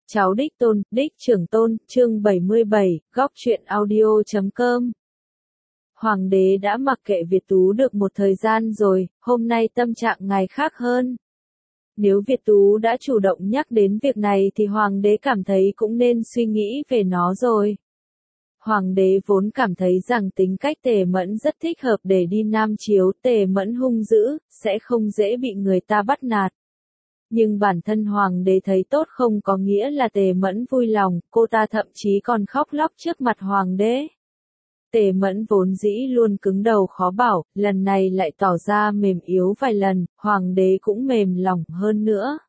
Cháu đích tôn, đích trưởng tôn, chương 77, góc truyện audio.com. Hoàng đế đã mặc kệ Việt Tú được một thời gian rồi, hôm nay tâm trạng ngài khác hơn. Nếu Việt Tú đã chủ động nhắc đến việc này thì Hoàng đế cảm thấy cũng nên suy nghĩ về nó rồi. Hoàng đế vốn cảm thấy rằng tính cách Tề Mẫn rất thích hợp để đi Nam Chiếu, Tề Mẫn hung dữ, sẽ không dễ bị người ta bắt nạt. Nhưng bản thân Hoàng đế thấy tốt không có nghĩa là Tề Mẫn vui lòng, cô ta thậm chí còn khóc lóc trước mặt Hoàng đế. Tề Mẫn vốn dĩ luôn cứng đầu khó bảo, lần này lại tỏ ra mềm yếu vài lần, Hoàng đế cũng mềm lòng hơn nữa.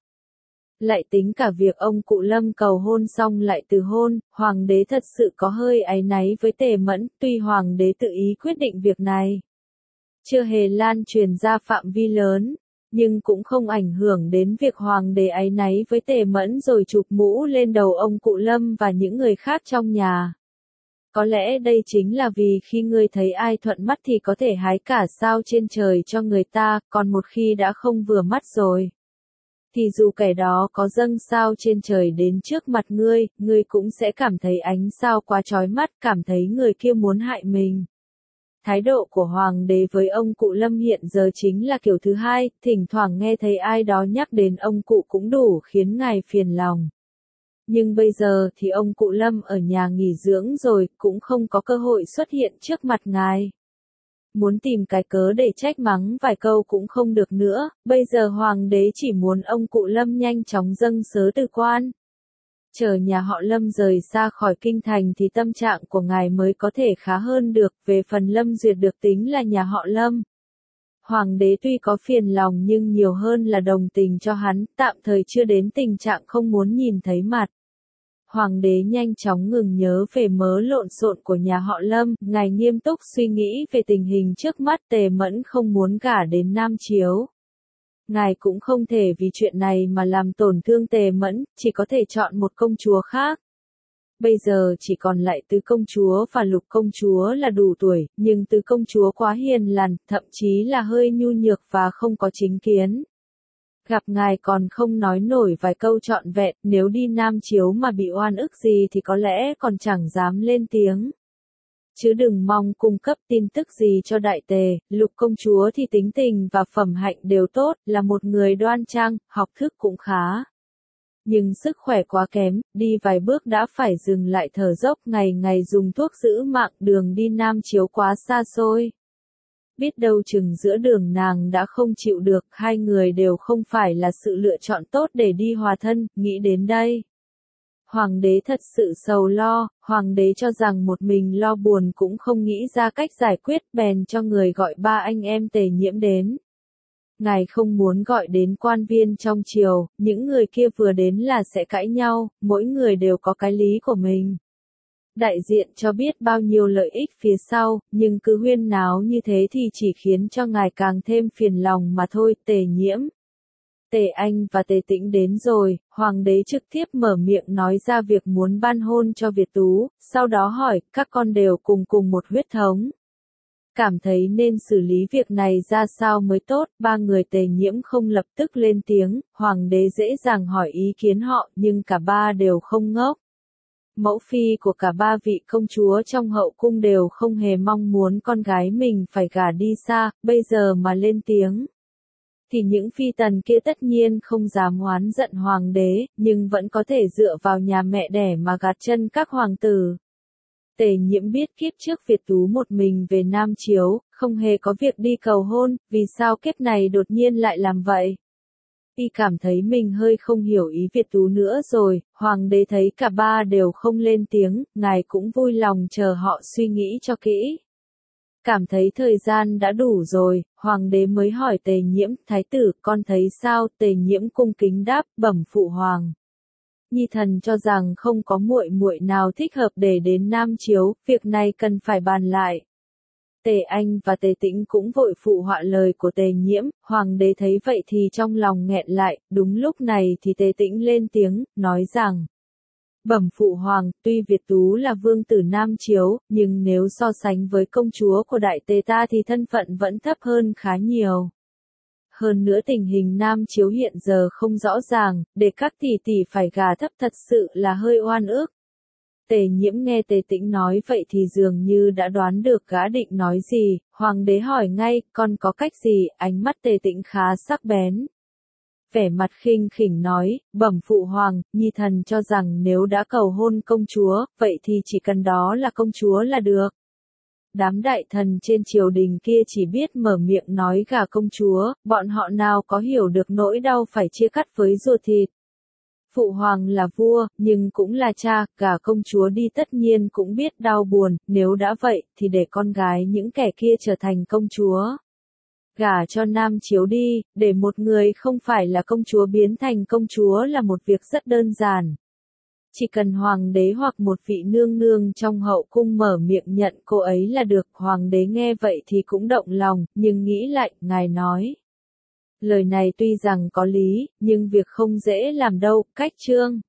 Lại tính cả việc ông cụ Lâm cầu hôn xong lại từ hôn, Hoàng đế thật sự có hơi áy náy với Tề Mẫn, tuy Hoàng đế tự ý quyết định việc này. Chưa hề lan truyền ra phạm vi lớn, nhưng cũng không ảnh hưởng đến việc Hoàng đế áy náy với Tề Mẫn rồi chụp mũ lên đầu ông cụ Lâm và những người khác trong nhà. Có lẽ đây chính là vì khi ngươi thấy ai thuận mắt thì có thể hái cả sao trên trời cho người ta, còn một khi đã không vừa mắt rồi, thì dù kẻ đó có dâng sao trên trời đến trước mặt ngươi, ngươi cũng sẽ cảm thấy ánh sao quá chói mắt, cảm thấy người kia muốn hại mình. Thái độ của Hoàng đế với ông cụ Lâm hiện giờ chính là kiểu thứ hai, thỉnh thoảng nghe thấy ai đó nhắc đến ông cụ cũng đủ khiến ngài phiền lòng. Nhưng bây giờ thì ông cụ Lâm ở nhà nghỉ dưỡng rồi, cũng không có cơ hội xuất hiện trước mặt ngài. Muốn tìm cái cớ để trách mắng vài câu cũng không được nữa, bây giờ Hoàng đế chỉ muốn ông cụ Lâm nhanh chóng dâng sớ từ quan. Chờ nhà họ Lâm rời xa khỏi kinh thành thì tâm trạng của ngài mới có thể khá hơn được, về phần Lâm Duyệt được tính là nhà họ Lâm. Hoàng đế tuy có phiền lòng nhưng nhiều hơn là đồng tình cho hắn, tạm thời chưa đến tình trạng không muốn nhìn thấy mặt. Hoàng đế nhanh chóng ngừng nhớ về mớ lộn xộn của nhà họ Lâm, ngài nghiêm túc suy nghĩ về tình hình trước mắt. Tề Mẫn không muốn gả đến Nam Chiếu. Ngài cũng không thể vì chuyện này mà làm tổn thương Tề Mẫn, chỉ có thể chọn một công chúa khác. Bây giờ chỉ còn lại Tứ công chúa và Lục công chúa là đủ tuổi, nhưng Tứ công chúa quá hiền lành, thậm chí là hơi nhu nhược và không có chính kiến. Gặp ngài còn không nói nổi vài câu trọn vẹn, nếu đi Nam Chiếu mà bị oan ức gì thì có lẽ còn chẳng dám lên tiếng. Chứ đừng mong cung cấp tin tức gì cho đại tề. Lục công chúa thì tính tình và phẩm hạnh đều tốt, là một người đoan trang, học thức cũng khá. Nhưng sức khỏe quá kém, đi vài bước đã phải dừng lại thở dốc, ngày ngày dùng thuốc giữ mạng, đường đi Nam Chiếu quá xa xôi. Biết đâu chừng giữa đường nàng đã không chịu được, hai người đều không phải là sự lựa chọn tốt để đi hòa thân, nghĩ đến đây. Hoàng đế thật sự sầu lo, Hoàng đế cho rằng một mình lo buồn cũng không nghĩ ra cách giải quyết, bèn cho người gọi ba anh em Tề Nhiễm đến. Ngài không muốn gọi đến quan viên trong triều, những người kia vừa đến là sẽ cãi nhau, mỗi người đều có cái lý của mình. Đại diện cho biết bao nhiêu lợi ích phía sau, nhưng cứ huyên náo như thế thì chỉ khiến cho ngài càng thêm phiền lòng mà thôi. Tề Nhiễm, Tề Anh và Tề Tĩnh đến rồi, Hoàng đế trực tiếp mở miệng nói ra việc muốn ban hôn cho Việt Tú, sau đó hỏi, các con đều cùng một huyết thống. Cảm thấy nên xử lý việc này ra sao mới tốt, ba người Tề Nhiễm không lập tức lên tiếng, Hoàng đế dễ dàng hỏi ý kiến họ, nhưng cả ba đều không ngốc. Mẫu phi của cả ba vị công chúa trong hậu cung đều không hề mong muốn con gái mình phải gả đi xa, bây giờ mà lên tiếng. Thì những phi tần kia tất nhiên không dám oán giận Hoàng đế, nhưng vẫn có thể dựa vào nhà mẹ đẻ mà gạt chân các hoàng tử. Tề Nhiễm biết kiếp trước Việt Tú một mình về Nam Chiếu, không hề có việc đi cầu hôn, vì sao kiếp này đột nhiên lại làm vậy? Y cảm thấy mình hơi không hiểu ý Việt Tú nữa rồi. Hoàng đế thấy cả ba đều không lên tiếng, ngài cũng vui lòng chờ họ suy nghĩ cho kỹ. Cảm thấy thời gian đã đủ rồi, Hoàng đế mới hỏi Tề Nhiễm, thái tử, con thấy sao? Tề Nhiễm cung kính đáp, bẩm phụ hoàng. Nhi thần cho rằng không có muội muội nào thích hợp để đến Nam Chiếu, việc này cần phải bàn lại. Tề Anh và Tề Tĩnh cũng vội phụ họa lời của Tề Nhiễm, Hoàng đế thấy vậy thì trong lòng nghẹn lại, đúng lúc này thì Tề Tĩnh lên tiếng, nói rằng: Bẩm phụ hoàng, tuy Việt Tú là vương tử Nam Chiếu, nhưng nếu so sánh với công chúa của Đại Tề ta thì thân phận vẫn thấp hơn khá nhiều. hơn nữa tình hình Nam Chiếu hiện giờ không rõ ràng, để các tỷ tỷ phải gả thấp thật sự là hơi oan ức. Tề Nhiễm nghe Tề Tĩnh nói vậy thì dường như đã đoán được gã định nói gì, hoàng đế hỏi ngay, con có cách gì, ánh mắt Tề Tĩnh khá sắc bén. Vẻ mặt khinh khỉnh nói, bẩm phụ hoàng, nhi thần cho rằng nếu đã cầu hôn công chúa, vậy thì chỉ cần đó là công chúa là được. Đám đại thần trên triều đình kia chỉ biết mở miệng nói gả công chúa, bọn họ nào có hiểu được nỗi đau phải chia cắt với ruột thịt. Phụ hoàng là vua, nhưng cũng là cha, gả công chúa đi tất nhiên cũng biết đau buồn, nếu đã vậy, thì để con gái những kẻ kia trở thành công chúa. Gả cho Nam Chiếu đi, để một người không phải là công chúa biến thành công chúa là một việc rất đơn giản. Chỉ cần hoàng đế hoặc một vị nương nương trong hậu cung mở miệng nhận cô ấy là được. Hoàng đế nghe vậy thì cũng động lòng, nhưng nghĩ lại, ngài nói. Lời này tuy rằng có lý, nhưng việc không dễ làm đâu, cách chương.